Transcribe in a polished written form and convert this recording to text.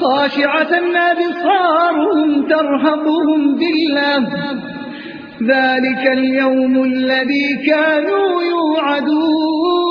خاشعة أبصارهم ترهقهم ذلة ذلك اليوم الذي كانوا يوعدون